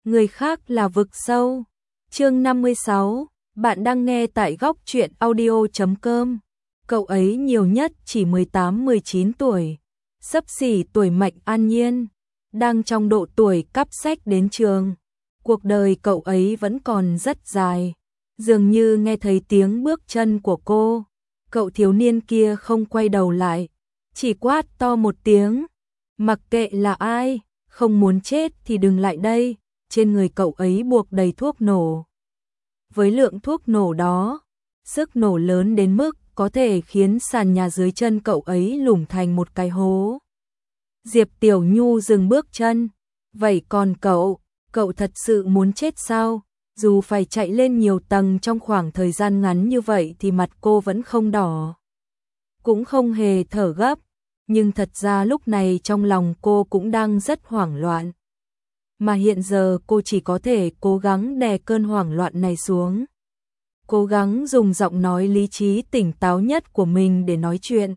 người khác là vực sâu. Chương 56, bạn đang nghe tại góc truyện audio.com. Cậu ấy nhiều nhất chỉ 18-19 tuổi, xấp xỉ tuổi Mạnh An Nhiên, đang trong độ tuổi cắp sách đến trường. Cuộc đời cậu ấy vẫn còn rất dài. Dường như nghe thấy tiếng bước chân của cô, cậu thiếu niên kia không quay đầu lại, chỉ quát to một tiếng, mặc kệ là ai, không muốn chết thì đừng lại đây. Trên người cậu ấy buộc đầy thuốc nổ. Với lượng thuốc nổ đó, sức nổ lớn đến mức có thể khiến sàn nhà dưới chân cậu ấy lủng thành một cái hố. Diệp Tiểu Nhu dừng bước chân. Vậy còn cậu thật sự muốn chết sao? Dù phải chạy lên nhiều tầng trong khoảng thời gian ngắn như vậy thì mặt cô vẫn không đỏ, cũng không hề thở gấp, nhưng thật ra lúc này trong lòng cô cũng đang rất hoảng loạn. Mà hiện giờ cô chỉ có thể cố gắng đè cơn hoảng loạn này xuống, cố gắng dùng giọng nói lý trí tỉnh táo nhất của mình để nói chuyện.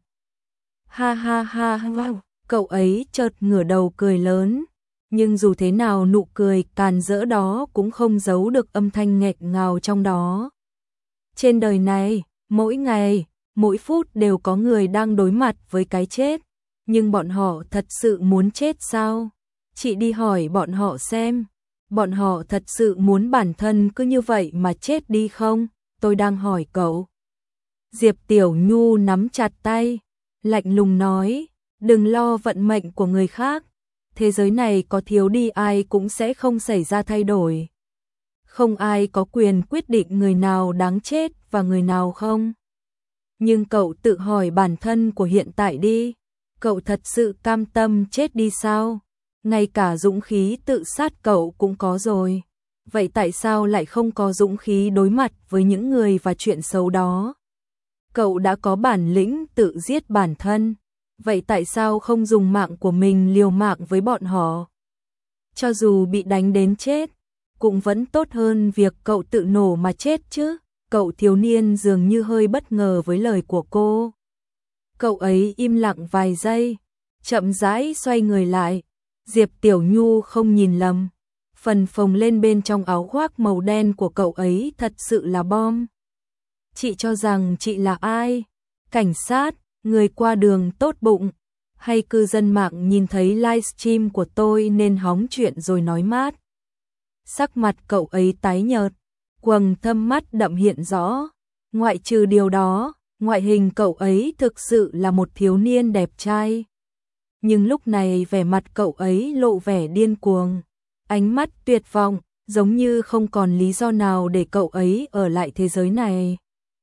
Ha ha ha ha, cậu ấy chợt ngửa đầu cười lớn, nhưng dù thế nào nụ cười càn rỡ đó cũng không giấu được âm thanh nghẹn ngào trong đó. Trên đời này, mỗi ngày, mỗi phút đều có người đang đối mặt với cái chết, nhưng bọn họ thật sự muốn chết sao? Chị đi hỏi bọn họ xem, bọn họ thật sự muốn bản thân cứ như vậy mà chết đi không? Tôi đang hỏi cậu. Diệp Tiểu Nhu nắm chặt tay, lạnh lùng nói, đừng lo vận mệnh của người khác. Thế giới này có thiếu đi ai cũng sẽ không xảy ra thay đổi. Không ai có quyền quyết định người nào đáng chết và người nào không. Nhưng cậu tự hỏi bản thân của hiện tại đi, cậu thật sự cam tâm chết đi sao? Ngay cả dũng khí tự sát cậu cũng có rồi. Vậy tại sao lại không có dũng khí đối mặt với những người và chuyện xấu đó? Cậu đã có bản lĩnh tự giết bản thân, vậy tại sao không dùng mạng của mình liều mạng với bọn họ? Cho dù bị đánh đến chết, cũng vẫn tốt hơn việc cậu tự nổ mà chết chứ. Cậu thiếu niên dường như hơi bất ngờ với lời của cô. Cậu ấy im lặng vài giây, chậm rãi xoay người lại. Diệp Tiểu Nhu không nhìn lầm, phần phồng lên bên trong áo khoác màu đen của cậu ấy thật sự là bom. Chị cho rằng chị là ai? Cảnh sát, người qua đường tốt bụng, hay cư dân mạng nhìn thấy livestream của tôi nên hóng chuyện rồi nói mát? Sắc mặt cậu ấy tái nhợt, quầng thâm mắt đậm hiện rõ. Ngoại trừ điều đó, ngoại hình cậu ấy thực sự là một thiếu niên đẹp trai. Nhưng lúc này vẻ mặt cậu ấy lộ vẻ điên cuồng, ánh mắt tuyệt vọng, giống như không còn lý do nào để cậu ấy ở lại thế giới này.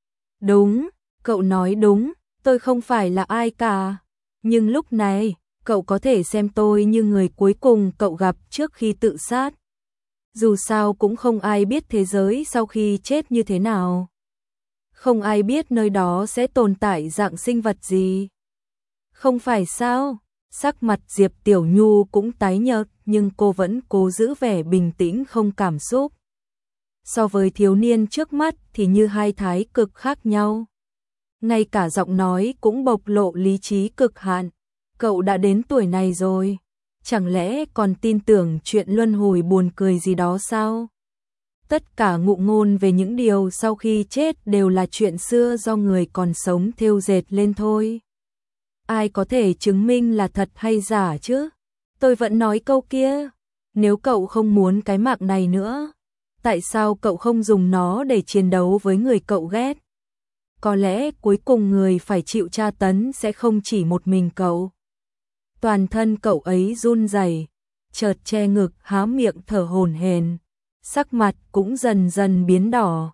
Đúng, cậu nói đúng, tôi không phải là ai cả. Nhưng lúc này, cậu có thể xem tôi như người cuối cùng cậu gặp trước khi tự sát. Dù sao cũng không ai biết thế giới sau khi chết như thế nào. Không ai biết nơi đó sẽ tồn tại dạng sinh vật gì. Không phải sao? Sắc mặt Diệp Tiểu Nhu cũng tái nhợt, nhưng cô vẫn cố giữ vẻ bình tĩnh không cảm xúc. So với thiếu niên trước mắt thì như hai thái cực khác nhau. Ngay cả giọng nói cũng bộc lộ lý trí cực hạn. Cậu đã đến tuổi này rồi, chẳng lẽ còn tin tưởng chuyện luân hồi buồn cười gì đó sao? Tất cả ngụ ngôn về những điều sau khi chết đều là chuyện xưa do người còn sống thêu dệt lên thôi. Ai có thể chứng minh là thật hay giả chứ? Tôi vẫn nói câu kia, nếu cậu không muốn cái mạng này nữa, tại sao cậu không dùng nó để chiến đấu với người cậu ghét? Có lẽ cuối cùng người phải chịu tra tấn sẽ không chỉ một mình cậu. Toàn thân cậu ấy run rẩy, chợt che ngực há miệng thở hổn hển, sắc mặt cũng dần dần biến đỏ.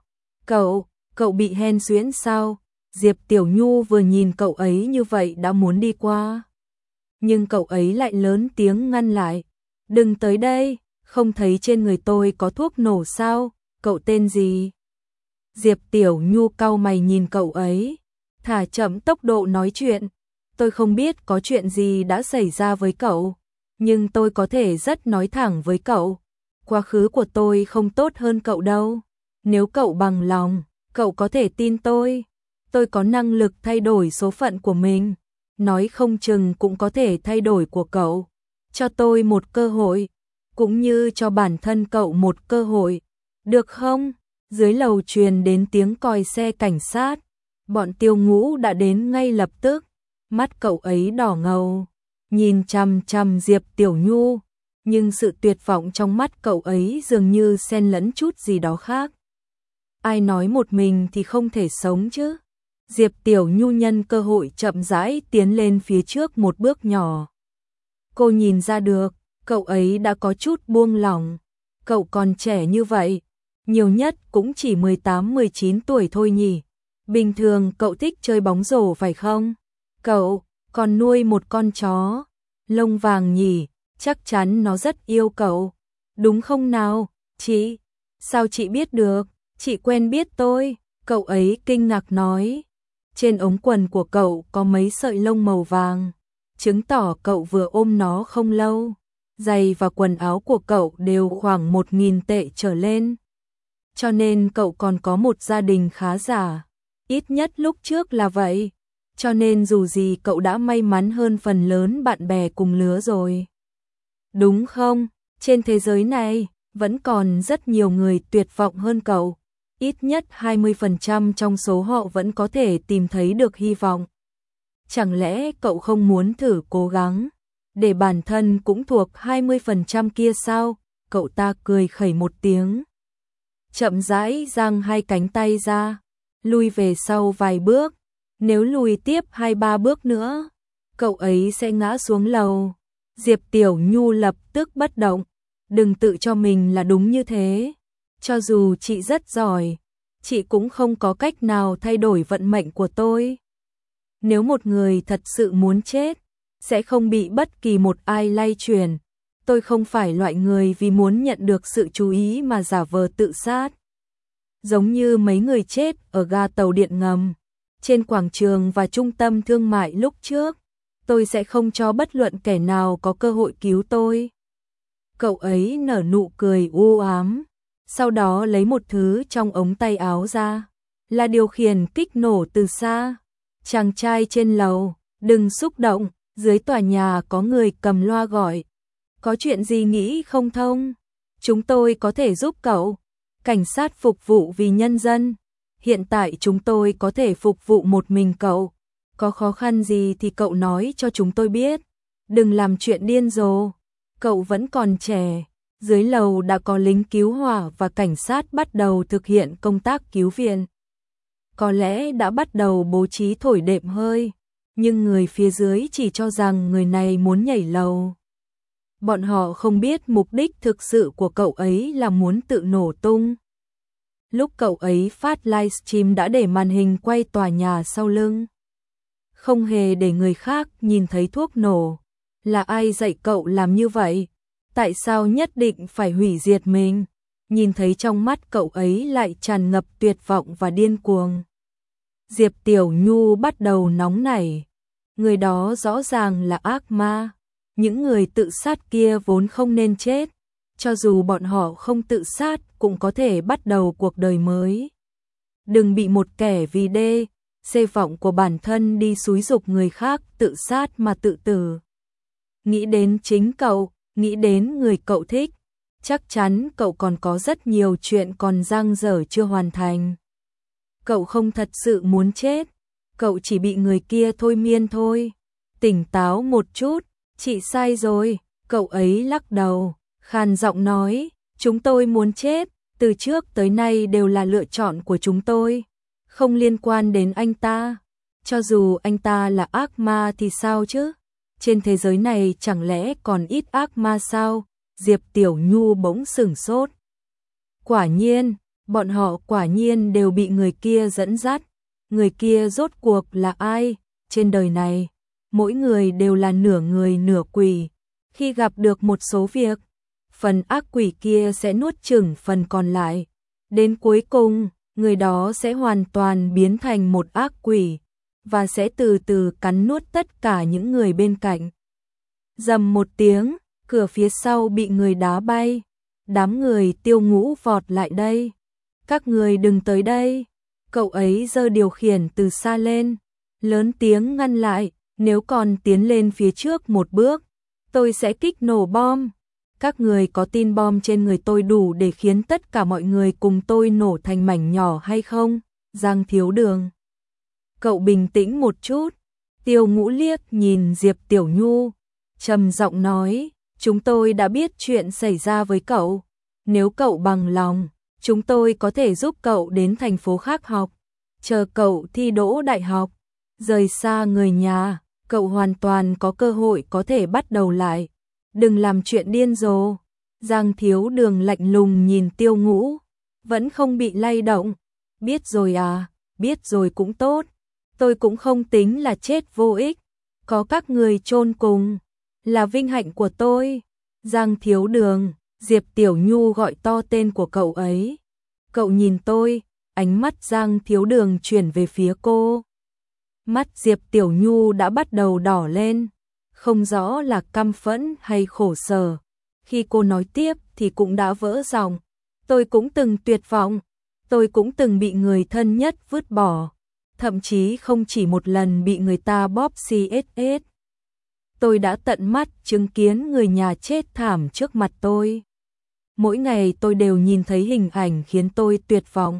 Cậu bị hen suyễn sao? Diệp Tiểu Nhu vừa nhìn cậu ấy như vậy đã muốn đi qua. Nhưng cậu ấy lại lớn tiếng ngăn lại. Đừng tới đây, không thấy trên người tôi có thuốc nổ sao? Cậu tên gì? Diệp Tiểu Nhu cau mày nhìn cậu ấy, thả chậm tốc độ nói chuyện. Tôi không biết có chuyện gì đã xảy ra với cậu, nhưng tôi có thể rất nói thẳng với cậu. Quá khứ của tôi không tốt hơn cậu đâu. Nếu cậu bằng lòng, cậu có thể tin tôi. Tôi có năng lực thay đổi số phận của mình, nói không chừng cũng có thể thay đổi của cậu. Cho tôi một cơ hội. cũng như cho bản thân cậu một cơ hội, được không? Dưới lầu truyền đến tiếng còi xe cảnh sát, bọn Tiêu Ngũ đã đến ngay lập tức, mắt cậu ấy đỏ ngầu, nhìn chằm chằm Diệp Tiểu Nhu, nhưng sự tuyệt vọng trong mắt cậu ấy dường như xen lẫn chút gì đó khác. Ai nói một mình thì không thể sống chứ? Diệp Tiểu Nhu nhân cơ hội chậm rãi tiến lên phía trước một bước nhỏ. Cô nhìn ra được, cậu ấy đã có chút buông lỏng. Cậu còn trẻ như vậy, nhiều nhất cũng chỉ 18-19 tuổi thôi nhỉ. Bình thường cậu thích chơi bóng rổ phải không? Cậu còn nuôi một con chó lông vàng nhỉ, chắc chắn nó rất yêu cậu. Đúng không nào, chị? Sao chị biết được? Chị quen biết tôi, cậu ấy kinh ngạc nói. Trên ống quần của cậu có mấy sợi lông màu vàng, chứng tỏ cậu vừa ôm nó không lâu. Giày và quần áo của cậu đều khoảng 1.000 tệ trở lên. Cho nên cậu còn có một gia đình khá giả. Ít nhất lúc trước là vậy. Cho nên dù gì cậu đã may mắn hơn phần lớn bạn bè cùng lứa rồi. Đúng không? Trên thế giới này, vẫn còn rất nhiều người tuyệt vọng hơn cậu. Ít nhất 20% trong số họ vẫn có thể tìm thấy được hy vọng. Chẳng lẽ cậu không muốn thử cố gắng để bản thân cũng thuộc 20% kia sao? Cậu ta cười khẩy một tiếng, chậm rãi giang hai cánh tay ra, lùi về sau vài bước. Nếu lùi tiếp 2-3 bước nữa, cậu ấy sẽ ngã xuống lầu. Diệp Tiểu Nhu lập tức bất động. Đừng tự cho mình là đúng như thế. Cho dù chị rất giỏi, chị cũng không có cách nào thay đổi vận mệnh của tôi. Nếu một người thật sự muốn chết, sẽ không bị bất kỳ một ai lay chuyển. Tôi không phải loại người vì muốn nhận được sự chú ý mà giả vờ tự sát. Giống như mấy người chết ở ga tàu điện ngầm, trên quảng trường và trung tâm thương mại lúc trước, tôi sẽ không cho bất luận kẻ nào có cơ hội cứu tôi. Cậu ấy nở nụ cười u ám, sau đó lấy một thứ trong ống tay áo ra, là điều khiển kích nổ từ xa. Chàng trai trên lầu, đừng xúc động, dưới tòa nhà có người cầm loa gọi. Có chuyện gì nghĩ không thông? Chúng tôi có thể giúp cậu. Cảnh sát phục vụ vì nhân dân. Hiện tại chúng tôi có thể phục vụ một mình cậu. Có khó khăn gì thì cậu nói cho chúng tôi biết. Đừng làm chuyện điên rồ. Cậu vẫn còn trẻ. Dưới lầu đã có lính cứu hỏa và cảnh sát bắt đầu thực hiện công tác cứu viện. Có lẽ đã bắt đầu bố trí thổi đệm hơi, nhưng người phía dưới chỉ cho rằng người này muốn nhảy lầu. Bọn họ không biết mục đích thực sự của cậu ấy là muốn tự nổ tung. Lúc cậu ấy phát livestream đã để màn hình quay tòa nhà sau lưng. Không hề để người khác nhìn thấy thuốc nổ. Là ai dạy cậu làm như vậy? Tại sao nhất định phải hủy diệt mình? Nhìn thấy trong mắt cậu ấy lại tràn ngập tuyệt vọng và điên cuồng. Diệp Tiểu Nhu bắt đầu nóng nảy. Người đó rõ ràng là ác ma. Những người tự sát kia vốn không nên chết. Cho dù bọn họ không tự sát cũng có thể bắt đầu cuộc đời mới. Đừng bị một kẻ vì đê, xê vọng của bản thân đi xúi giục người khác tự sát mà tự tử. Nghĩ đến chính cậu, nghĩ đến người cậu thích. Chắc chắn cậu còn có rất nhiều chuyện còn dang dở chưa hoàn thành. Cậu không thật sự muốn chết. Cậu chỉ bị người kia thôi miên thôi. Tỉnh táo một chút, chị sai rồi. Cậu ấy lắc đầu, khàn giọng nói, chúng tôi muốn chết, từ trước tới nay đều là lựa chọn của chúng tôi, không liên quan đến anh ta. Cho dù anh ta là ác ma thì sao chứ? Trên thế giới này chẳng lẽ còn ít ác ma sao? Diệp Tiểu Nhu bỗng sửng sốt. Quả nhiên, bọn họ quả nhiên đều bị người kia dẫn dắt. Người kia rốt cuộc là ai? Trên đời này, mỗi người đều là nửa người nửa quỷ. Khi gặp được một số việc, phần ác quỷ kia sẽ nuốt chửng phần còn lại. Đến cuối cùng, người đó sẽ hoàn toàn biến thành một ác quỷ và sẽ từ từ cắn nuốt tất cả những người bên cạnh. Rầm một tiếng, cửa phía sau bị người đá bay. Đám người Tiêu Ngũ vọt lại đây. Các người đừng tới đây. Cậu ấy giơ điều khiển từ xa lên, lớn tiếng ngăn lại, nếu còn tiến lên phía trước một bước, tôi sẽ kích nổ bom. Các người có tin bom trên người tôi đủ để khiến tất cả mọi người cùng tôi nổ thành mảnh nhỏ hay không? Giang Thiếu Đường. Cậu bình tĩnh một chút. Tiêu Ngũ liếc nhìn Diệp Tiểu Nhu, trầm giọng nói, chúng tôi đã biết chuyện xảy ra với cậu. Nếu cậu bằng lòng, chúng tôi có thể giúp cậu đến thành phố khác học. Chờ cậu thi đỗ đại học, rời xa người nhà, cậu hoàn toàn có cơ hội có thể bắt đầu lại. Đừng làm chuyện điên rồ. Giang Thiếu Đường lạnh lùng nhìn Tiêu Ngũ, vẫn không bị lay động. Biết rồi à, biết rồi cũng tốt. Tôi cũng không tính là chết vô ích. Có các người chôn cùng, là vinh hạnh của tôi. Giang Thiếu Đường, Diệp Tiểu Nhu gọi to tên của cậu ấy. Cậu nhìn tôi, ánh mắt Giang Thiếu Đường chuyển về phía cô. Mắt Diệp Tiểu Nhu đã bắt đầu đỏ lên, không rõ là căm phẫn hay khổ sở. Khi cô nói tiếp thì cũng đã vỡ giọng. Tôi cũng từng tuyệt vọng, tôi cũng từng bị người thân nhất vứt bỏ, thậm chí không chỉ một lần bị người ta bóp CSS. Tôi đã tận mắt chứng kiến người nhà chết thảm trước mặt tôi. Mỗi ngày tôi đều nhìn thấy hình ảnh khiến tôi tuyệt vọng.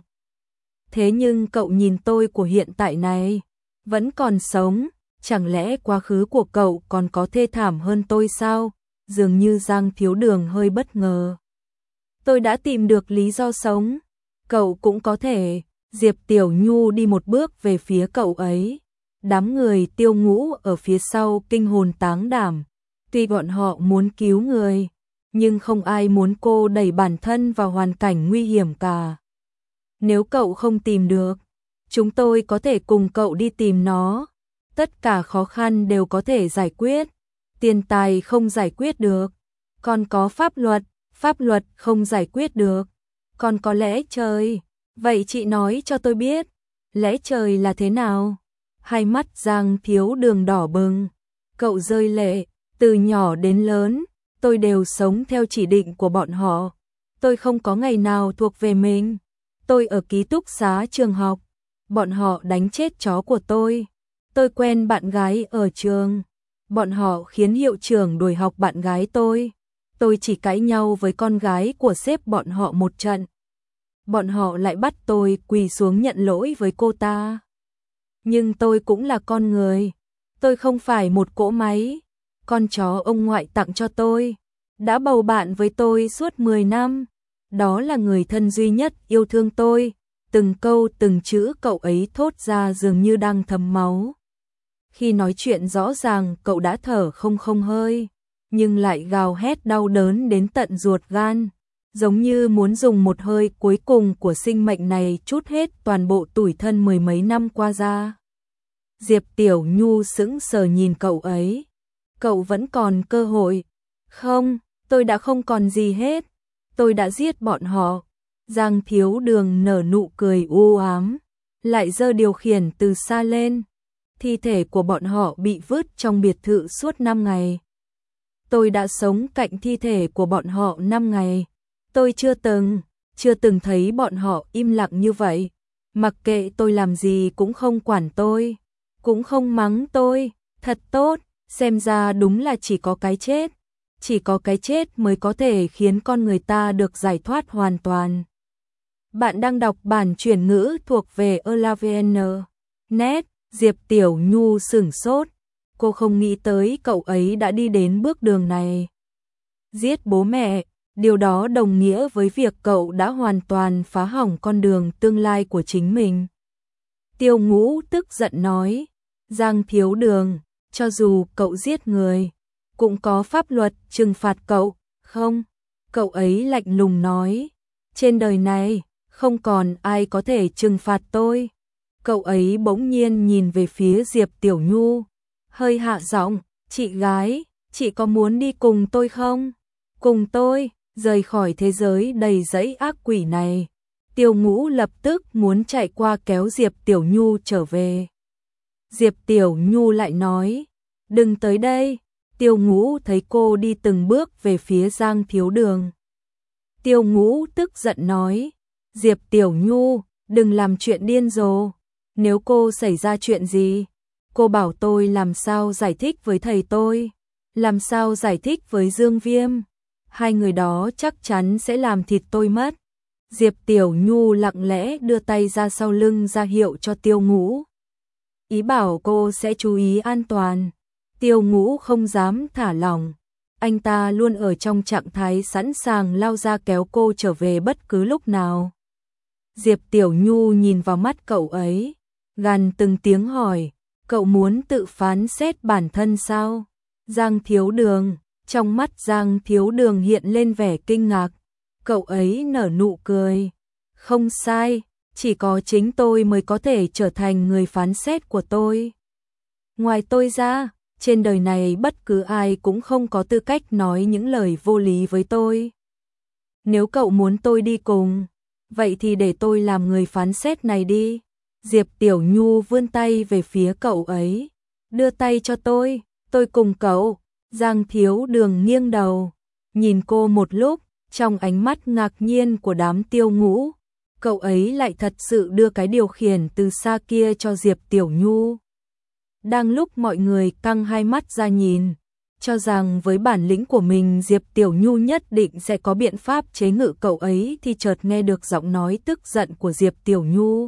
Thế nhưng cậu nhìn tôi của hiện tại này, vẫn còn sống, chẳng lẽ quá khứ của cậu còn có thê thảm hơn tôi sao? Dường như Giang Thiếu Đường hơi bất ngờ. Tôi đã tìm được lý do sống, cậu cũng có thể. Diệp Tiểu Nhu đi một bước về phía cậu ấy. Đám người Tiêu Ngũ ở phía sau kinh hồn táng đảm. Tuy bọn họ muốn cứu người, nhưng không ai muốn cô đẩy bản thân vào hoàn cảnh nguy hiểm cả. Nếu cậu không tìm được, chúng tôi có thể cùng cậu đi tìm nó. Tất cả khó khăn đều có thể giải quyết. Tiền tài không giải quyết được, còn có pháp luật không giải quyết được, còn có lẽ trời. Vậy chị nói cho tôi biết, lẽ trời là thế nào? Hai mắt Giang Thiếu Đường đỏ bừng, cậu rơi lệ. Từ nhỏ đến lớn, tôi đều sống theo chỉ định của bọn họ. Tôi không có ngày nào thuộc về mình. Tôi ở ký túc xá trường học, bọn họ đánh chết chó của tôi. Tôi quen bạn gái ở trường, bọn họ khiến hiệu trưởng đuổi học bạn gái tôi. Tôi chỉ cãi nhau với con gái của sếp bọn họ một trận. Bọn họ lại bắt tôi quỳ xuống nhận lỗi với cô ta. Nhưng tôi cũng là con người, tôi không phải một cỗ máy. Con chó ông ngoại tặng cho tôi, đã bầu bạn với tôi suốt 10 năm. Đó là người thân duy nhất yêu thương tôi. Từng câu từng chữ cậu ấy thốt ra dường như đang thấm máu. Khi nói chuyện rõ ràng cậu đã thở không hơi, nhưng lại gào hét đau đớn đến tận ruột gan, giống như muốn dùng một hơi cuối cùng của sinh mệnh này trút hết toàn bộ tủi thân mười mấy năm qua ra. Diệp Tiểu Nhu sững sờ nhìn cậu ấy. Cậu vẫn còn cơ hội. Không, tôi đã không còn gì hết. Tôi đã giết bọn họ. Giang Thiếu Đường nở nụ cười u ám, lại giơ điều khiển từ xa lên. Thi thể của bọn họ bị vứt trong biệt thự suốt 5 ngày. Tôi đã sống cạnh thi thể của bọn họ 5 ngày. Tôi chưa từng thấy bọn họ im lặng như vậy. Mặc kệ tôi làm gì cũng không quản tôi, cũng không mắng tôi. Thật tốt, xem ra đúng là chỉ có cái chết. Chỉ có cái chết mới có thể khiến con người ta được giải thoát hoàn toàn. Bạn đang đọc bản chuyển ngữ thuộc về Elavn.net. Diệp Tiểu Nhu sửng sốt. Cô không nghĩ tới cậu ấy đã đi đến bước đường này. Giết bố mẹ, điều đó đồng nghĩa với việc cậu đã hoàn toàn phá hỏng con đường tương lai của chính mình. Tiêu Ngũ tức giận nói, Giang Thiếu Đường, cho dù cậu giết người, cũng có pháp luật trừng phạt cậu, không? Cậu ấy lạnh lùng nói, trên đời này, không còn ai có thể trừng phạt tôi. Cậu ấy bỗng nhiên nhìn về phía Diệp Tiểu Nhu, hơi hạ giọng, chị gái, chị có muốn đi cùng tôi không? Cùng tôi, rời khỏi thế giới đầy dẫy ác quỷ này. Tiêu Ngũ lập tức muốn chạy qua kéo Diệp Tiểu Nhu trở về. Diệp Tiểu Nhu lại nói, đừng tới đây. Tiêu Ngũ thấy cô đi từng bước về phía Giang Thiếu Đường. Tiêu Ngũ tức giận nói, Diệp Tiểu Nhu, đừng làm chuyện điên rồ. Nếu cô xảy ra chuyện gì, cô bảo tôi làm sao giải thích với thầy tôi, làm sao giải thích với Dương Viêm. hai người đó chắc chắn sẽ làm thịt tôi mất. Diệp Tiểu Nhu lặng lẽ đưa tay ra sau lưng ra hiệu cho Tiêu Ngũ. Ý bảo cô sẽ chú ý an toàn. Tiêu Ngũ không dám thả lỏng. Anh ta luôn ở trong trạng thái sẵn sàng lao ra kéo cô trở về bất cứ lúc nào. Diệp Tiểu Nhu nhìn vào mắt cậu ấy, gằn từng tiếng hỏi, cậu muốn tự phán xét bản thân sao? Giang Thiếu Đường, trong mắt Giang Thiếu Đường hiện lên vẻ kinh ngạc, cậu ấy nở nụ cười. Không sai, chỉ có chính tôi mới có thể trở thành người phán xét của tôi. Ngoài tôi ra, trên đời này bất cứ ai cũng không có tư cách nói những lời vô lý với tôi. Nếu cậu muốn tôi đi cùng, vậy thì để tôi làm người phán xét này đi. Diệp Tiểu Nhu vươn tay về phía cậu ấy. Đưa tay cho tôi cùng cậu. Giang Thiếu Đường nghiêng đầu, nhìn cô một lúc, trong ánh mắt ngạc nhiên của đám Tiêu Ngũ, cậu ấy lại thật sự đưa cái điều khiển từ xa kia cho Diệp Tiểu Nhu. Đang lúc mọi người căng hai mắt ra nhìn, cho rằng với bản lĩnh của mình Diệp Tiểu Nhu nhất định sẽ có biện pháp chế ngự cậu ấy, thì chợt nghe được giọng nói tức giận của Diệp Tiểu Nhu.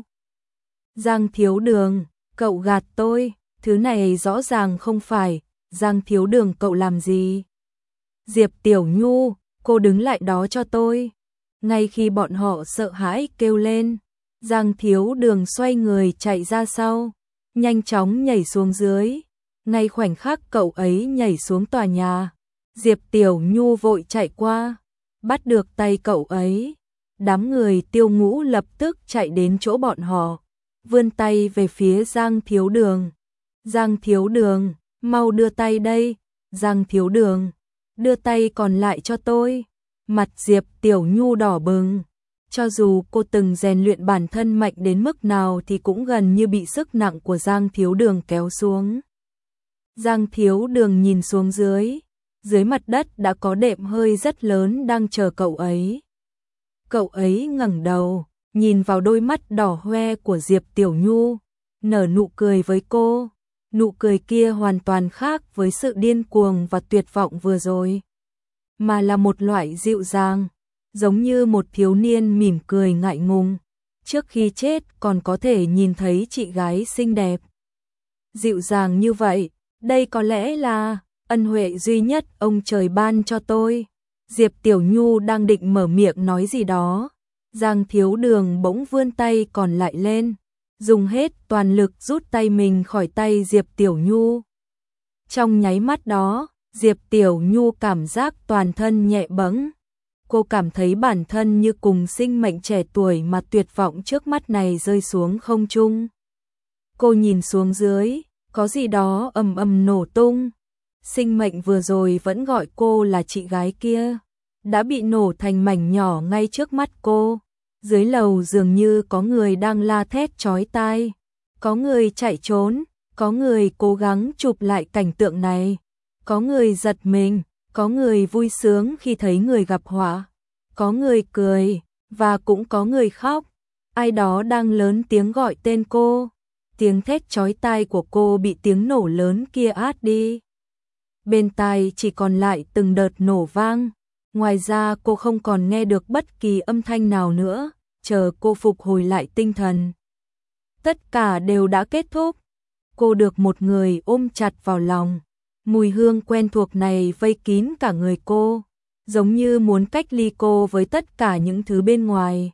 Giang Thiếu Đường, cậu gạt tôi, thứ này rõ ràng không phải. Giang Thiếu Đường, cậu làm gì? Diệp Tiểu Nhu, cô đứng lại đó cho tôi. Ngay khi bọn họ sợ hãi kêu lên, Giang Thiếu Đường xoay người chạy ra sau, nhanh chóng nhảy xuống dưới. Ngay khoảnh khắc cậu ấy nhảy xuống tòa nhà, Diệp Tiểu Nhu vội chạy qua, bắt được tay cậu ấy. Đám người Tiêu Ngũ lập tức chạy đến chỗ bọn họ, vươn tay về phía Giang Thiếu Đường. Giang Thiếu Đường, mau đưa tay đây. Giang Thiếu Đường, đưa tay còn lại cho tôi. Mặt Diệp Tiểu Nhu đỏ bừng. Cho dù cô từng rèn luyện bản thân mạnh đến mức nào thì cũng gần như bị sức nặng của Giang Thiếu Đường kéo xuống. Giang Thiếu Đường nhìn xuống dưới. Dưới mặt đất đã có đệm hơi rất lớn đang chờ cậu ấy. Cậu ấy ngẩng đầu, nhìn vào đôi mắt đỏ hoe của Diệp Tiểu Nhu, nở nụ cười với cô. Nụ cười kia hoàn toàn khác với sự điên cuồng và tuyệt vọng vừa rồi, mà là một loại dịu dàng, giống như một thiếu niên mỉm cười ngại ngùng, trước khi chết còn có thể nhìn thấy chị gái xinh đẹp. Dịu dàng như vậy, đây có lẽ là ân huệ duy nhất ông trời ban cho tôi. Diệp Tiểu Nhu đang định mở miệng nói gì đó, Giang Thiếu Đường bỗng vươn tay còn lại lên, dùng hết toàn lực rút tay mình khỏi tay Diệp Tiểu Nhu. Trong nháy mắt đó, Diệp Tiểu Nhu cảm giác toàn thân nhẹ bẫng. Cô cảm thấy bản thân như cùng sinh mệnh trẻ tuổi mà tuyệt vọng trước mắt này rơi xuống không trung. Cô nhìn xuống dưới, có gì đó ầm ầm nổ tung. Sinh mệnh vừa rồi vẫn gọi cô là chị gái kia, đã bị nổ thành mảnh nhỏ ngay trước mắt cô. Dưới lầu dường như có người đang la thét chói tai, có người chạy trốn, có người cố gắng chụp lại cảnh tượng này, có người giật mình, có người vui sướng khi thấy người gặp họa, có người cười, và cũng có người khóc. Ai đó đang lớn tiếng gọi tên cô, tiếng thét chói tai của cô bị tiếng nổ lớn kia át đi. Bên tai chỉ còn lại từng đợt nổ vang. Ngoài ra cô không còn nghe được bất kỳ âm thanh nào nữa, chờ cô phục hồi lại tinh thần. Tất cả đều đã kết thúc. Cô được một người ôm chặt vào lòng. Mùi hương quen thuộc này vây kín cả người cô, giống như muốn cách ly cô với tất cả những thứ bên ngoài.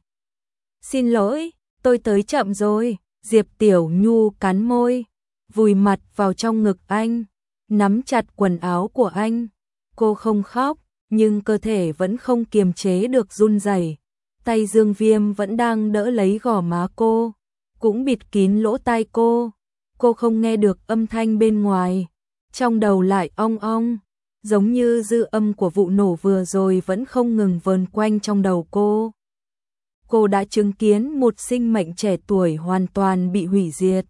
Xin lỗi, tôi tới chậm rồi. Diệp Tiểu Nhu cắn môi, vùi mặt vào trong ngực anh, nắm chặt quần áo của anh. Cô không khóc, nhưng cơ thể vẫn không kiềm chế được run rẩy. Tay Dương Viêm vẫn đang đỡ lấy gò má cô, cũng bịt kín lỗ tai cô. Cô không nghe được âm thanh bên ngoài, trong đầu lại ong ong, giống như dư âm của vụ nổ vừa rồi vẫn không ngừng vờn quanh trong đầu cô. Cô đã chứng kiến một sinh mệnh trẻ tuổi hoàn toàn bị hủy diệt.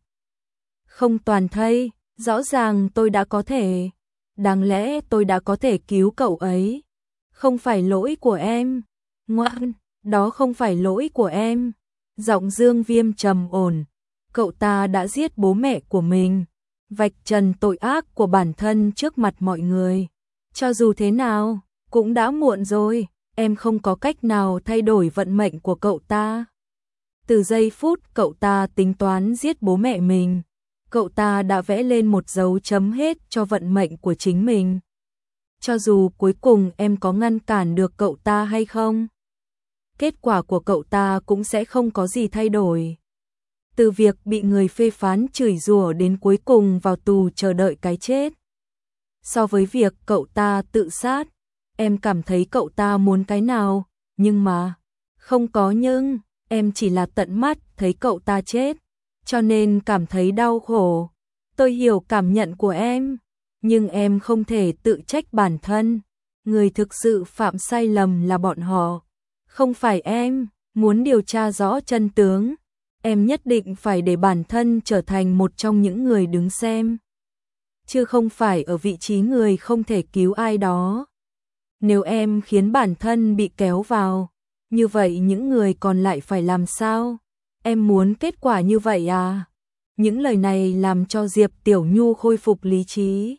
Không toàn thây, rõ ràng tôi đã có thể. Đáng lẽ tôi đã có thể cứu cậu ấy. Không phải lỗi của em. Ngoan, đó không phải lỗi của em. Giọng Dương Viêm trầm ổn. Cậu ta đã giết bố mẹ của mình, vạch trần tội ác của bản thân trước mặt mọi người. Cho dù thế nào, Cũng đã muộn rồi, em không có cách nào thay đổi vận mệnh của cậu ta. Từ giây phút cậu ta tính toán giết bố mẹ mình, cậu ta đã vẽ lên một dấu chấm hết cho vận mệnh của chính mình. Cho dù cuối cùng em có ngăn cản được cậu ta hay không, kết quả của cậu ta cũng sẽ không có gì thay đổi. Từ việc bị người phê phán chửi rủa đến cuối cùng vào tù chờ đợi cái chết. So với việc cậu ta tự sát, em cảm thấy cậu ta muốn cái nào, nhưng mà, không có nhưng, em chỉ là tận mắt thấy cậu ta chết, cho nên cảm thấy đau khổ. Tôi hiểu cảm nhận của em, nhưng em không thể tự trách bản thân. Người thực sự phạm sai lầm là bọn họ, không phải em. Muốn điều tra rõ chân tướng, em nhất định phải để bản thân trở thành một trong những người đứng xem, chứ không phải ở vị trí người không thể cứu ai đó. Nếu em khiến bản thân bị kéo vào, như vậy những người còn lại phải làm sao? Em muốn kết quả như vậy à? Những lời này làm cho Diệp Tiểu Nhu khôi phục lý trí.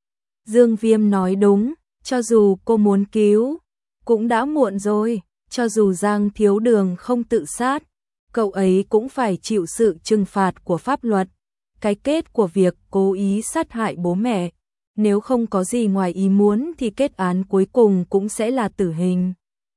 Dương Viêm nói đúng, cho dù cô muốn cứu, cũng đã muộn rồi. Cho dù Giang Thiếu Đường không tự sát, cậu ấy cũng phải chịu sự trừng phạt của pháp luật. Cái kết của việc cố ý sát hại bố mẹ, nếu không có gì ngoài ý muốn thì kết án cuối cùng cũng sẽ là tử hình.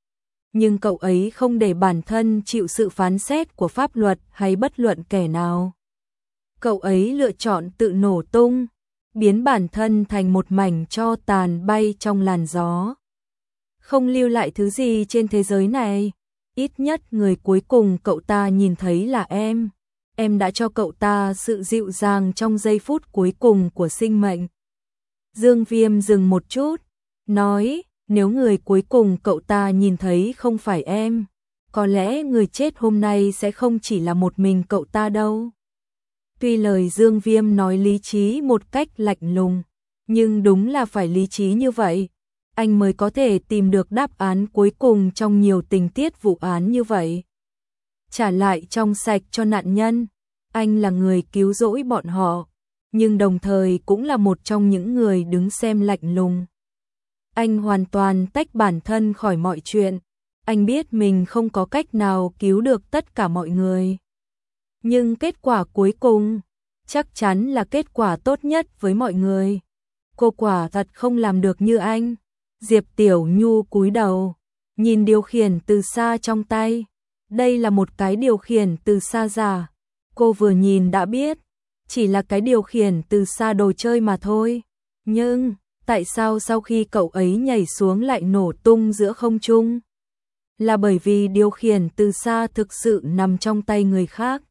Nhưng cậu ấy không để bản thân chịu sự phán xét của pháp luật hay bất luận kẻ nào. Cậu ấy lựa chọn tự nổ tung, biến bản thân thành một mảnh tro tàn bay trong làn gió. Không lưu lại thứ gì trên thế giới này, ít nhất người cuối cùng cậu ta nhìn thấy là em. Em đã cho cậu ta sự dịu dàng trong giây phút cuối cùng của sinh mệnh. Dương Viêm dừng một chút, nói, nếu người cuối cùng cậu ta nhìn thấy không phải em, có lẽ người chết hôm nay sẽ không chỉ là một mình cậu ta đâu. Tuy lời Dương Viêm nói lý trí một cách lạnh lùng, nhưng đúng là phải lý trí như vậy, anh mới có thể tìm được đáp án cuối cùng trong nhiều tình tiết vụ án như vậy. Trả lại trong sạch cho nạn nhân, anh là người cứu rỗi bọn họ, nhưng đồng thời cũng là một trong những người đứng xem lạnh lùng. Anh hoàn toàn tách bản thân khỏi mọi chuyện, anh biết mình không có cách nào cứu được tất cả mọi người. Nhưng kết quả cuối cùng, chắc chắn là kết quả tốt nhất với mọi người. Cô quả thật không làm được như anh. Diệp Tiểu Nhu cúi đầu, nhìn điều khiển từ xa trong tay. Đây là một cái điều khiển từ xa giả. Cô vừa nhìn đã biết, chỉ là cái điều khiển từ xa đồ chơi mà thôi. Nhưng, tại sao sau khi cậu ấy nhảy xuống lại nổ tung giữa không trung? Là bởi vì điều khiển từ xa thực sự nằm trong tay người khác.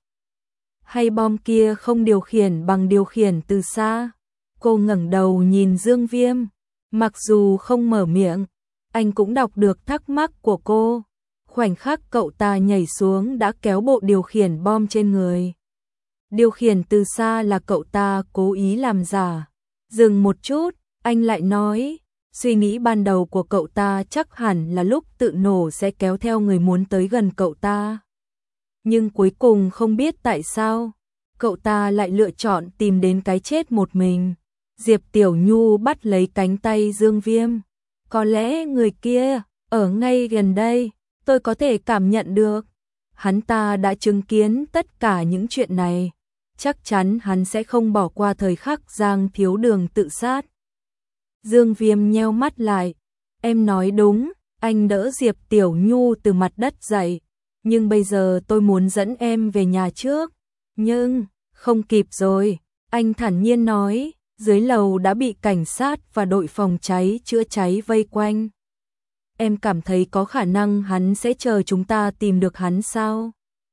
Hay bom kia không điều khiển bằng điều khiển từ xa? Cô ngẩng đầu nhìn Dương Viêm. Mặc dù không mở miệng, anh cũng đọc được thắc mắc của cô. Khoảnh khắc cậu ta nhảy xuống đã kéo bộ điều khiển bom trên người. Điều khiển từ xa là cậu ta cố ý làm giả. Dừng một chút, anh lại nói, suy nghĩ ban đầu của cậu ta chắc hẳn là lúc tự nổ sẽ kéo theo người muốn tới gần cậu ta. Nhưng cuối cùng không biết tại sao, cậu ta lại lựa chọn tìm đến cái chết một mình. Diệp Tiểu Nhu bắt lấy cánh tay Dương Viêm. Có lẽ người kia, ở ngay gần đây, tôi có thể cảm nhận được. Hắn ta đã chứng kiến tất cả những chuyện này. Chắc chắn hắn sẽ không bỏ qua thời khắc Giang Thiếu Đường tự sát. Dương Viêm nheo mắt lại. Em nói đúng, anh đỡ Diệp Tiểu Nhu từ mặt đất dậy. Nhưng bây giờ tôi muốn dẫn em về nhà trước. Nhưng, không kịp rồi, anh thản nhiên nói. Dưới lầu đã bị cảnh sát và đội phòng cháy chữa cháy vây quanh. Em cảm thấy có khả năng hắn sẽ chờ chúng ta tìm được hắn sao?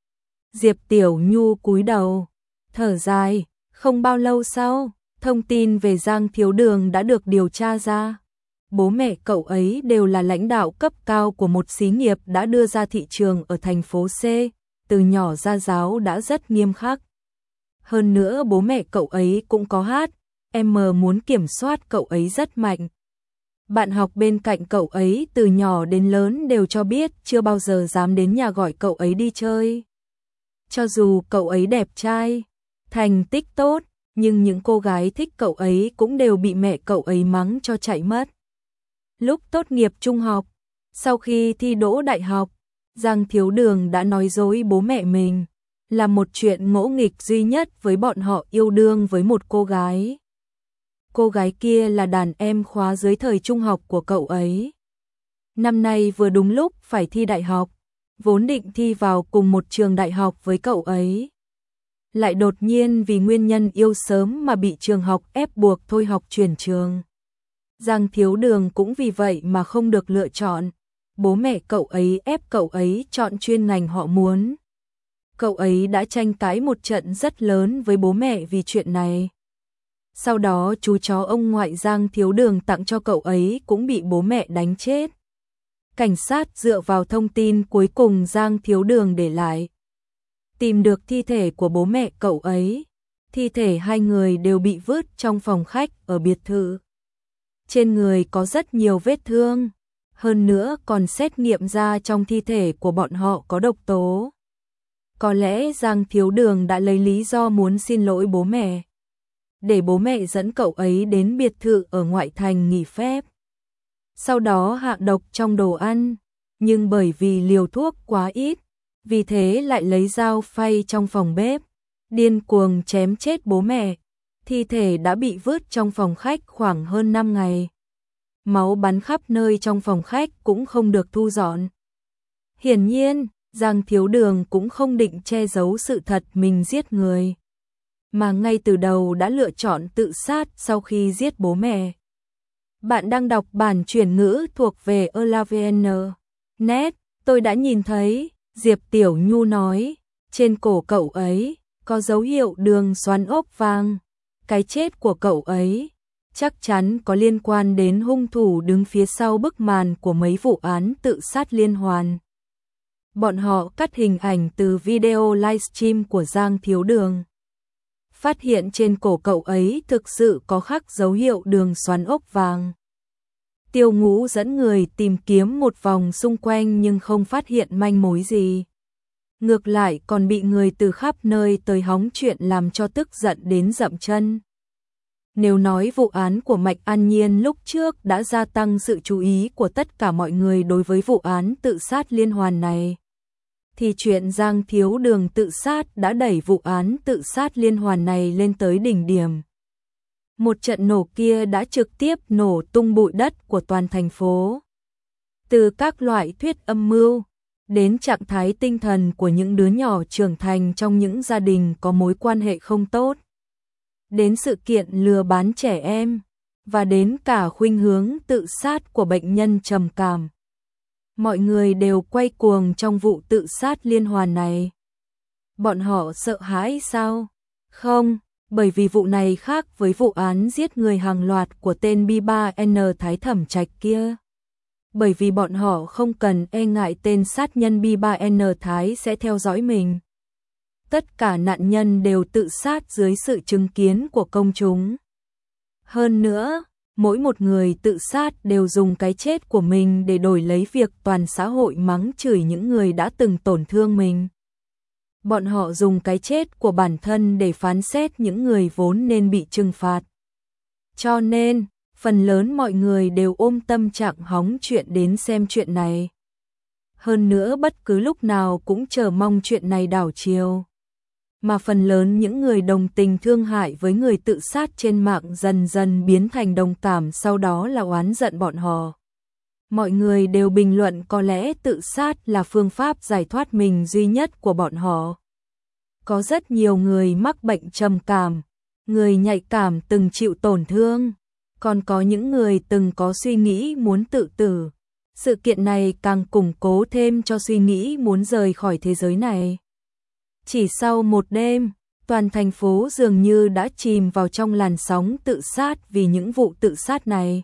Diệp Tiểu Nhu cúi đầu, thở dài, không bao lâu sau, thông tin về Giang Thiếu Đường đã được điều tra ra. Bố mẹ cậu ấy đều là lãnh đạo cấp cao của một xí nghiệp đã đưa ra thị trường ở thành phố C, từ nhỏ gia giáo đã rất nghiêm khắc. Hơn nữa bố mẹ cậu ấy cũng có hát. Em muốn kiểm soát cậu ấy rất mạnh. Bạn học bên cạnh cậu ấy từ nhỏ đến lớn đều cho biết chưa bao giờ dám đến nhà gọi cậu ấy đi chơi. Cho dù cậu ấy đẹp trai, thành tích tốt, nhưng những cô gái thích cậu ấy cũng đều bị mẹ cậu ấy mắng cho chạy mất. Lúc tốt nghiệp trung học, sau khi thi đỗ đại học, Giang Thiếu Đường đã nói dối bố mẹ mình, là một chuyện ngỗ nghịch duy nhất với bọn họ yêu đương với một cô gái. Cô gái kia là đàn em khóa dưới thời trung học của cậu ấy. Năm nay vừa đúng lúc phải thi đại học, vốn định thi vào cùng một trường đại học với cậu ấy. Lại đột nhiên vì nguyên nhân yêu sớm mà bị trường học ép buộc thôi học chuyển trường. Giang Thiếu Đường cũng vì vậy mà không được lựa chọn. Bố mẹ cậu ấy ép cậu ấy chọn chuyên ngành họ muốn. Cậu ấy đã tranh cãi một trận rất lớn với bố mẹ vì chuyện này. Sau đó chú chó ông ngoại Giang Thiếu Đường tặng cho cậu ấy cũng bị bố mẹ đánh chết. Cảnh sát dựa vào thông tin cuối cùng Giang Thiếu Đường để lại, tìm được thi thể của bố mẹ cậu ấy. Thi thể hai người đều bị vứt trong phòng khách ở biệt thự. Trên người có rất nhiều vết thương, hơn nữa còn xét nghiệm ra trong thi thể của bọn họ có độc tố. Có lẽ Giang Thiếu Đường đã lấy lý do muốn xin lỗi bố mẹ, để bố mẹ dẫn cậu ấy đến biệt thự ở ngoại thành nghỉ phép. Sau đó hạ độc trong đồ ăn, nhưng bởi vì liều thuốc quá ít, vì thế lại lấy dao phay trong phòng bếp, điên cuồng chém chết bố mẹ. Thi thể đã bị vứt trong phòng khách khoảng hơn 5 ngày. Máu bắn khắp nơi trong phòng khách cũng không được thu dọn. Hiển nhiên, Giang Thiếu Đường cũng không định che giấu sự thật mình giết người, mà ngay từ đầu đã lựa chọn tự sát sau khi giết bố mẹ. Bạn đang đọc bản chuyển ngữ thuộc về elavn.net. Tôi đã nhìn thấy, Diệp Tiểu Nhu nói, trên cổ cậu ấy có dấu hiệu đường xoắn ốc vàng. Cái chết của cậu ấy chắc chắn có liên quan đến hung thủ đứng phía sau bức màn của mấy vụ án tự sát liên hoàn. Bọn họ cắt hình ảnh từ video livestream của Giang Thiếu Đường, phát hiện trên cổ cậu ấy thực sự có khắc dấu hiệu đường xoắn ốc vàng. Tiêu Ngũ dẫn người tìm kiếm một vòng xung quanh nhưng không phát hiện manh mối gì. Ngược lại còn bị người từ khắp nơi tới hóng chuyện làm cho tức giận đến dậm chân. Nếu nói vụ án của Mạch An Nhiên lúc trước đã gia tăng sự chú ý của tất cả mọi người đối với vụ án tự sát liên hoàn này, thì chuyện Giang Thiếu Đường tự sát đã đẩy vụ án tự sát liên hoàn này lên tới đỉnh điểm. Một trận nổ kia đã trực tiếp nổ tung bụi đất của toàn thành phố. Từ các loại thuyết âm mưu, đến trạng thái tinh thần của những đứa nhỏ trưởng thành trong những gia đình có mối quan hệ không tốt, đến sự kiện lừa bán trẻ em, và đến cả khuynh hướng tự sát của bệnh nhân trầm cảm. Mọi người đều quay cuồng trong vụ tự sát liên hoàn này. Bọn họ sợ hãi sao? Không, bởi vì vụ này khác với vụ án giết người hàng loạt của tên B3N Thái Thẩm Trạch kia. Bởi vì bọn họ không cần e ngại tên sát nhân B3N Thái sẽ theo dõi mình. Tất cả nạn nhân đều tự sát dưới sự chứng kiến của công chúng. Hơn nữa, mỗi một người tự sát đều dùng cái chết của mình để đổi lấy việc toàn xã hội mắng chửi những người đã từng tổn thương mình. Bọn họ dùng cái chết của bản thân để phán xét những người vốn nên bị trừng phạt. Cho nên, phần lớn mọi người đều ôm tâm trạng hóng chuyện đến xem chuyện này. Hơn nữa bất cứ lúc nào cũng chờ mong chuyện này đảo chiều. Mà phần lớn những người đồng tình thương hại với người tự sát trên mạng dần dần biến thành đồng cảm, sau đó là oán giận bọn họ. Mọi người đều bình luận có lẽ tự sát là phương pháp giải thoát mình duy nhất của bọn họ. Có rất nhiều người mắc bệnh trầm cảm, người nhạy cảm từng chịu tổn thương, còn có những người từng có suy nghĩ muốn tự tử. Sự kiện này càng củng cố thêm cho suy nghĩ muốn rời khỏi thế giới này. Chỉ sau một đêm, toàn thành phố dường như đã chìm vào trong làn sóng tự sát vì những vụ tự sát này.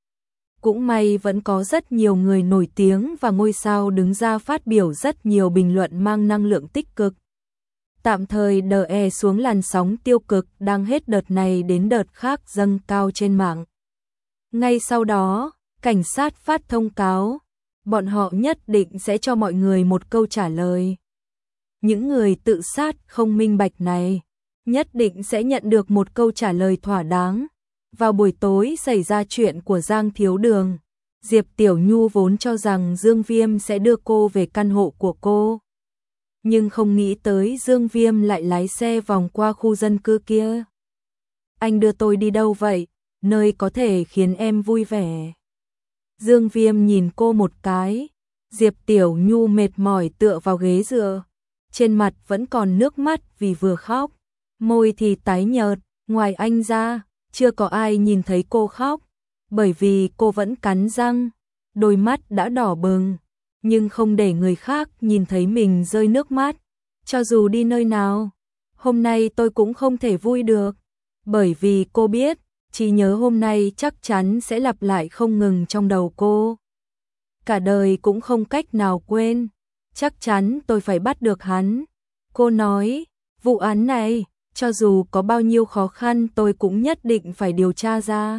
Cũng may vẫn có rất nhiều người nổi tiếng và ngôi sao đứng ra phát biểu rất nhiều bình luận mang năng lượng tích cực. Tạm thời đè xuống làn sóng tiêu cực đang hết đợt này đến đợt khác dâng cao trên mạng. Ngay sau đó, cảnh sát phát thông cáo, bọn họ nhất định sẽ cho mọi người một câu trả lời. Những người tự sát không minh bạch này nhất định sẽ nhận được một câu trả lời thỏa đáng. Vào buổi tối xảy ra chuyện của Giang Thiếu Đường, Diệp Tiểu Nhu vốn cho rằng Dương Viêm sẽ đưa cô về căn hộ của cô. Nhưng không nghĩ tới Dương Viêm lại lái xe vòng qua khu dân cư kia. Anh đưa tôi đi đâu vậy? Nơi có thể khiến em vui vẻ. Dương Viêm nhìn cô một cái. Diệp Tiểu Nhu mệt mỏi tựa vào ghế dựa. Trên mặt vẫn còn nước mắt vì vừa khóc. Môi thì tái nhợt. Ngoài anh ra, chưa có ai nhìn thấy cô khóc. Bởi vì cô vẫn cắn răng. Đôi mắt đã đỏ bừng. Nhưng không để người khác nhìn thấy mình rơi nước mắt. Cho dù đi nơi nào, hôm nay tôi cũng không thể vui được. Bởi vì cô biết, trí nhớ hôm nay chắc chắn sẽ lặp lại không ngừng trong đầu cô. Cả đời cũng không cách nào quên. Chắc chắn tôi phải bắt được hắn. Cô nói, vụ án này, cho dù có bao nhiêu khó khăn tôi cũng nhất định phải điều tra ra.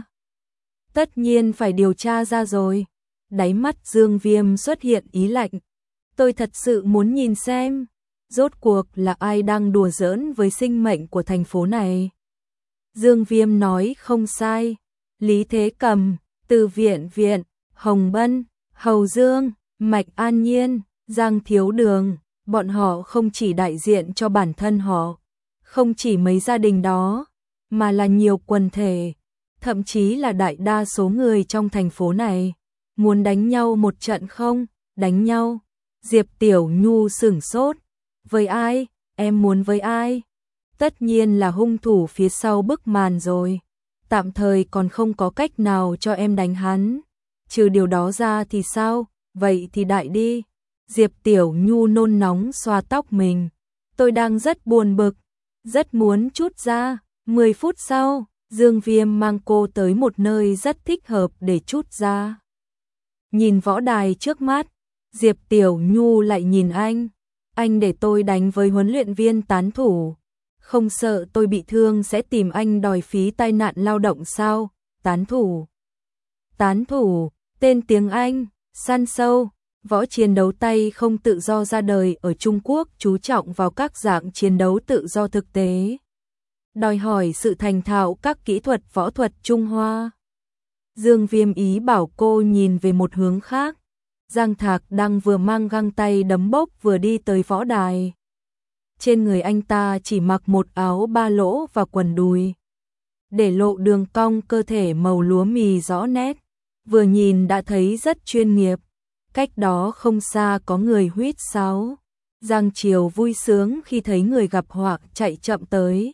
Tất nhiên phải điều tra ra rồi. Đáy mắt Dương Viêm xuất hiện ý lạnh. Tôi thật sự muốn nhìn xem, rốt cuộc là ai đang đùa giỡn với sinh mệnh của thành phố này. Dương Viêm nói không sai. Lý Thế Cầm, Từ Viện Viện, Hồng Bân, Hầu Dương, Mạch An Nhiên, Giang Thiếu Đường, bọn họ không chỉ đại diện cho bản thân họ, không chỉ mấy gia đình đó, mà là nhiều quần thể, thậm chí là đại đa số người trong thành phố này. Muốn đánh nhau một trận không? Đánh nhau. Diệp Tiểu Nhu sửng sốt. Với ai? Em muốn với ai? Tất nhiên là hung thủ phía sau bức màn rồi. Tạm thời còn không có cách nào cho em đánh hắn. Trừ điều đó ra thì sao? Vậy thì đại đi. Diệp Tiểu Nhu nôn nóng xoa tóc mình. Tôi đang rất buồn bực, rất muốn trút ra. 10 phút sau, Dương Viêm mang cô tới một nơi rất thích hợp để trút ra. Nhìn võ đài trước mắt, Diệp Tiểu Nhu lại nhìn anh. Anh để tôi đánh với huấn luyện viên tán thủ. Không sợ tôi bị thương sẽ tìm anh đòi phí tai nạn lao động sao? Tán thủ. Tán thủ, tên tiếng Anh, săn sâu. Võ chiến đấu tay không tự do ra đời ở Trung Quốc, chú trọng vào các dạng chiến đấu tự do thực tế. Đòi hỏi sự thành thạo các kỹ thuật võ thuật Trung Hoa. Dương Viêm ý bảo cô nhìn về một hướng khác. Giang Thạc đang vừa mang găng tay đấm bốc vừa đi tới võ đài. Trên người anh ta chỉ mặc một áo ba lỗ và quần đùi, để lộ đường cong cơ thể màu lúa mì rõ nét. Vừa nhìn đã thấy rất chuyên nghiệp. Cách đó không xa có người huýt sáo. Giang Triều vui sướng khi thấy người gặp họa chạy chậm tới.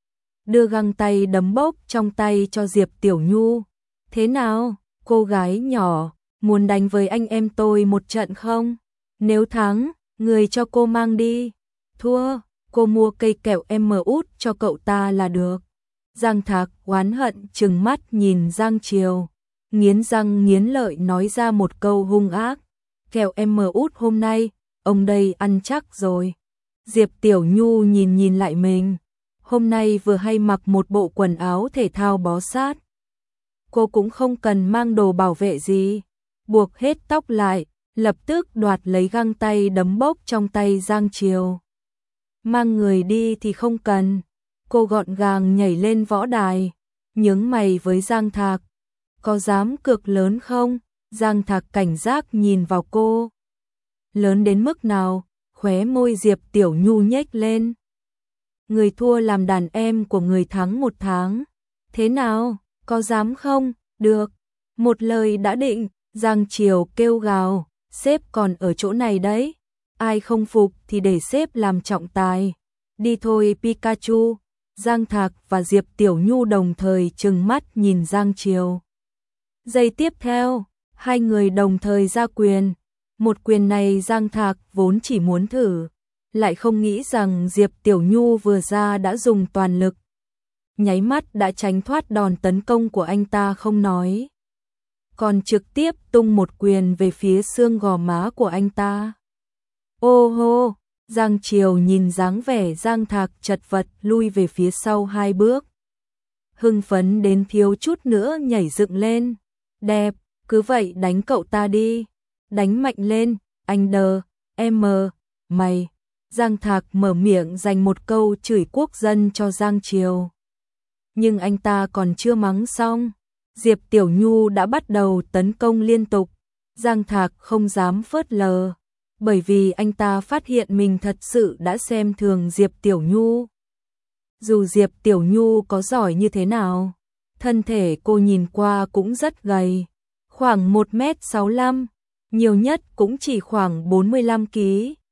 Đưa găng tay đấm bốc trong tay cho Diệp Tiểu Nhu. Thế nào, cô gái nhỏ, muốn đánh với anh em tôi một trận không? Nếu thắng, người cho cô mang đi. Thua, cô mua cây kẹo em út cho cậu ta là được. Giang Thạc oán hận trừng mắt nhìn Giang Triều, nghiến răng nghiến lợi nói ra một câu hung ác. Kẹo em út hôm nay, ông đây ăn chắc rồi. Diệp Tiểu Nhu nhìn lại mình. Hôm nay vừa hay mặc một bộ quần áo thể thao bó sát. Cô cũng không cần mang đồ bảo vệ gì. Buộc hết tóc lại, lập tức đoạt lấy găng tay đấm bốc trong tay Giang Triều. Mang người đi thì không cần. Cô gọn gàng nhảy lên võ đài, nhướng mày với Giang Thạc. Có dám cược lớn không? Giang Thạc cảnh giác nhìn vào cô. Lớn đến mức nào? Khóe môi Diệp Tiểu Nhu nhếch lên. Người thua làm đàn em của người thắng 1 tháng. Thế nào? Có dám không? Được. Một lời đã định. Giang Triều kêu gào. Sếp còn ở chỗ này đấy. Ai không phục thì để sếp làm trọng tài. Đi thôi Pikachu. Giang Thạc và Diệp Tiểu Nhu đồng thời trừng mắt nhìn Giang Triều. Giây tiếp theo, hai người đồng thời ra quyền. Một quyền này Giang Thạc vốn chỉ muốn thử, lại không nghĩ rằng Diệp Tiểu Nhu vừa ra đã dùng toàn lực. Nháy mắt đã tránh thoát đòn tấn công của anh ta không nói, còn trực tiếp tung một quyền về phía xương gò má của anh ta. Ô hô, Giang Triều nhìn dáng vẻ Giang Thạc chật vật lui về phía sau 2 bước. Hưng phấn đến thiếu chút nữa nhảy dựng lên. Đẹp, cứ vậy đánh cậu ta đi. Đánh mạnh lên, anh đờ, em mày. Giang Thạc mở miệng dành một câu chửi quốc dân cho Giang Triều. Nhưng anh ta còn chưa mắng xong. Diệp Tiểu Nhu đã bắt đầu tấn công liên tục. Giang Thạc không dám phớt lờ, bởi vì anh ta phát hiện mình thật sự đã xem thường Diệp Tiểu Nhu. Dù Diệp Tiểu Nhu có giỏi như thế nào, thân thể cô nhìn qua cũng rất gầy, khoảng 1m65, nhiều nhất cũng chỉ khoảng 45 kg.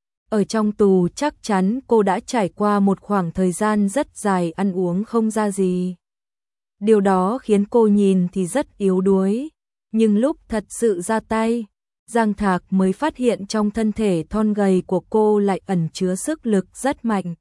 Ở trong tù chắc chắn cô đã trải qua một khoảng thời gian rất dài ăn uống không ra gì. Điều đó khiến cô nhìn thì rất yếu đuối, nhưng lúc thật sự ra tay, Giang Thạc mới phát hiện trong thân thể thon gầy của cô lại ẩn chứa sức lực rất mạnh.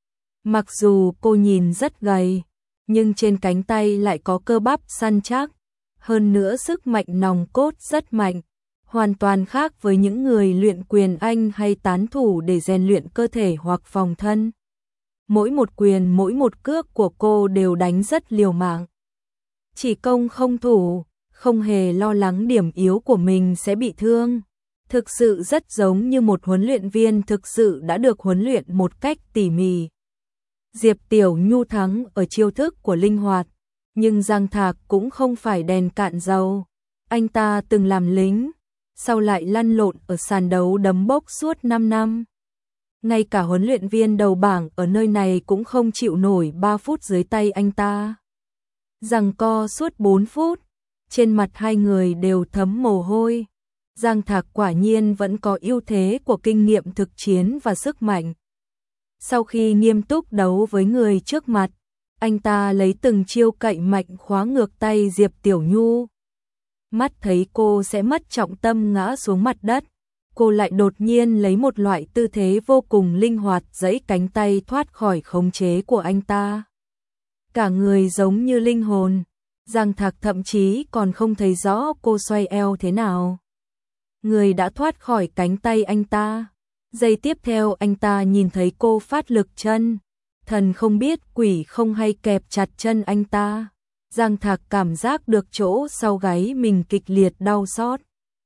Mặc dù cô nhìn rất gầy, nhưng trên cánh tay lại có cơ bắp săn chắc, hơn nữa sức mạnh nòng cốt rất mạnh, hoàn toàn khác với những người luyện quyền Anh hay tán thủ để rèn luyện cơ thể hoặc phòng thân. Mỗi một quyền, mỗi một cước của cô đều đánh rất liều mạng. Chỉ công không thủ, không hề lo lắng điểm yếu của mình sẽ bị thương. Thực sự rất giống như một huấn luyện viên thực sự đã được huấn luyện một cách tỉ mỉ. Diệp Tiểu Nhu thắng ở chiêu thức của linh hoạt, nhưng Giang Thạc cũng không phải đèn cạn dầu. Anh ta từng làm lính, sau lại lăn lộn ở sàn đấu đấm bốc suốt 5 năm. Ngay cả huấn luyện viên đầu bảng ở nơi này cũng không chịu nổi 3 phút dưới tay anh ta. Giằng co suốt 4 phút, trên mặt hai người đều thấm mồ hôi. Giang Thạc quả nhiên vẫn có ưu thế của kinh nghiệm thực chiến và sức mạnh. Sau khi nghiêm túc đấu với người trước mặt, anh ta lấy từng chiêu cậy mạnh khóa ngược tay Diệp Tiểu Nhu. Mắt thấy cô sẽ mất trọng tâm ngã xuống mặt đất, cô lại đột nhiên lấy một loại tư thế vô cùng linh hoạt giãy cánh tay thoát khỏi khống chế của anh ta. Cả người giống như linh hồn, Giang Thạc thậm chí còn không thấy rõ cô xoay eo thế nào. Người đã thoát khỏi cánh tay anh ta. Giây tiếp theo anh ta nhìn thấy cô phát lực chân, thần không biết quỷ không hay kẹp chặt chân anh ta. Giang Thạc cảm giác được chỗ sau gáy mình kịch liệt đau xót.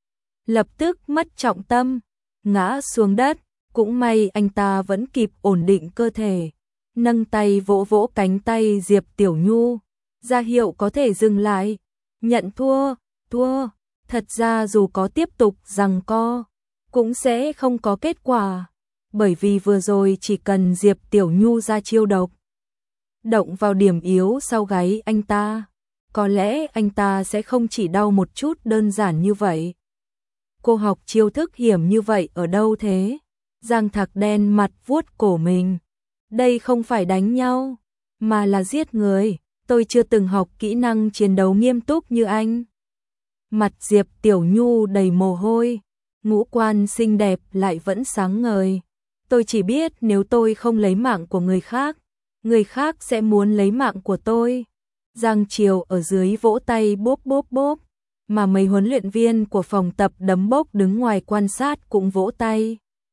Lập tức mất trọng tâm, ngã xuống đất, cũng may anh ta vẫn kịp ổn định cơ thể. Nâng tay vỗ vỗ cánh tay Diệp Tiểu Nhu, ra hiệu có thể dừng lại. Nhận thua, thật ra dù có tiếp tục giằng co, cũng sẽ không có kết quả, bởi vì vừa rồi chỉ cần Diệp Tiểu Nhu ra chiêu độc, động vào điểm yếu sau gáy anh ta, có lẽ anh ta sẽ không chỉ đau một chút đơn giản như vậy. Cô học chiêu thức hiểm như vậy ở đâu thế? Giang Thạc đen mặt vuốt cổ mình. Đây không phải đánh nhau, mà là giết người. Tôi chưa từng học kỹ năng chiến đấu nghiêm túc như anh. Mặt Diệp Tiểu Nhu đầy mồ hôi, ngũ quan xinh đẹp lại vẫn sáng ngời. Tôi chỉ biết nếu tôi không lấy mạng của người khác sẽ muốn lấy mạng của tôi. Giang Triều ở dưới vỗ tay bốp bốp bốp, mà mấy huấn luyện viên của phòng tập đấm bốc đứng ngoài quan sát cũng vỗ tay.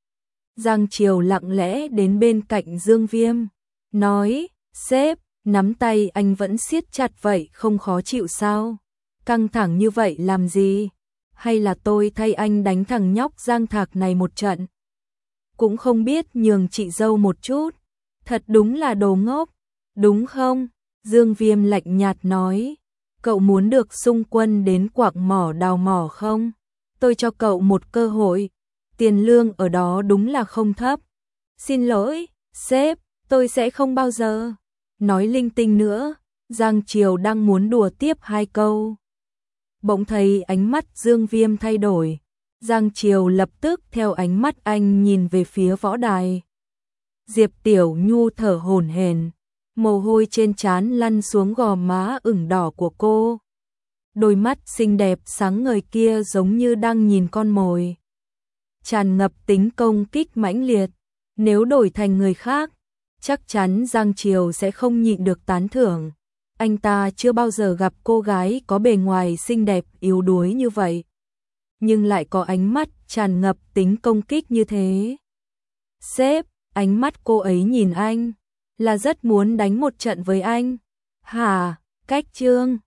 Giang Triều lặng lẽ đến bên cạnh Dương Viêm, nói, sếp, nắm tay anh vẫn siết chặt vậy không khó chịu sao? Căng thẳng như vậy làm gì? Hay là tôi thay anh đánh thằng nhóc Giang Thạc này một trận? Cũng không biết nhường chị dâu một chút. Thật đúng là đồ ngốc, đúng không? Dương Viêm lạnh nhạt nói, cậu muốn được xung quân đến quạng mỏ đào mỏ không? Tôi cho cậu một cơ hội, tiền lương ở đó đúng là không thấp. Xin lỗi, sếp, tôi sẽ không bao giờ nói linh tinh nữa. Giang Triều đang muốn đùa tiếp 2 câu. Bỗng thấy ánh mắt Dương Viêm thay đổi. Giang Triều lập tức theo ánh mắt anh nhìn về phía võ đài. Diệp Tiểu Nhu thở hổn hển, mồ hôi trên trán lăn xuống gò má ửng đỏ của cô. Đôi mắt xinh đẹp sáng ngời kia giống như đang nhìn con mồi, tràn ngập tính công kích mãnh liệt. Nếu đổi thành người khác, chắc chắn Giang Triều sẽ không nhịn được tán thưởng. Anh ta chưa bao giờ gặp cô gái có bề ngoài xinh đẹp yếu đuối như vậy, nhưng lại có ánh mắt tràn ngập tính công kích như thế. Sếp, ánh mắt cô ấy nhìn anh là rất muốn đánh một trận với anh. Hả, cách trương.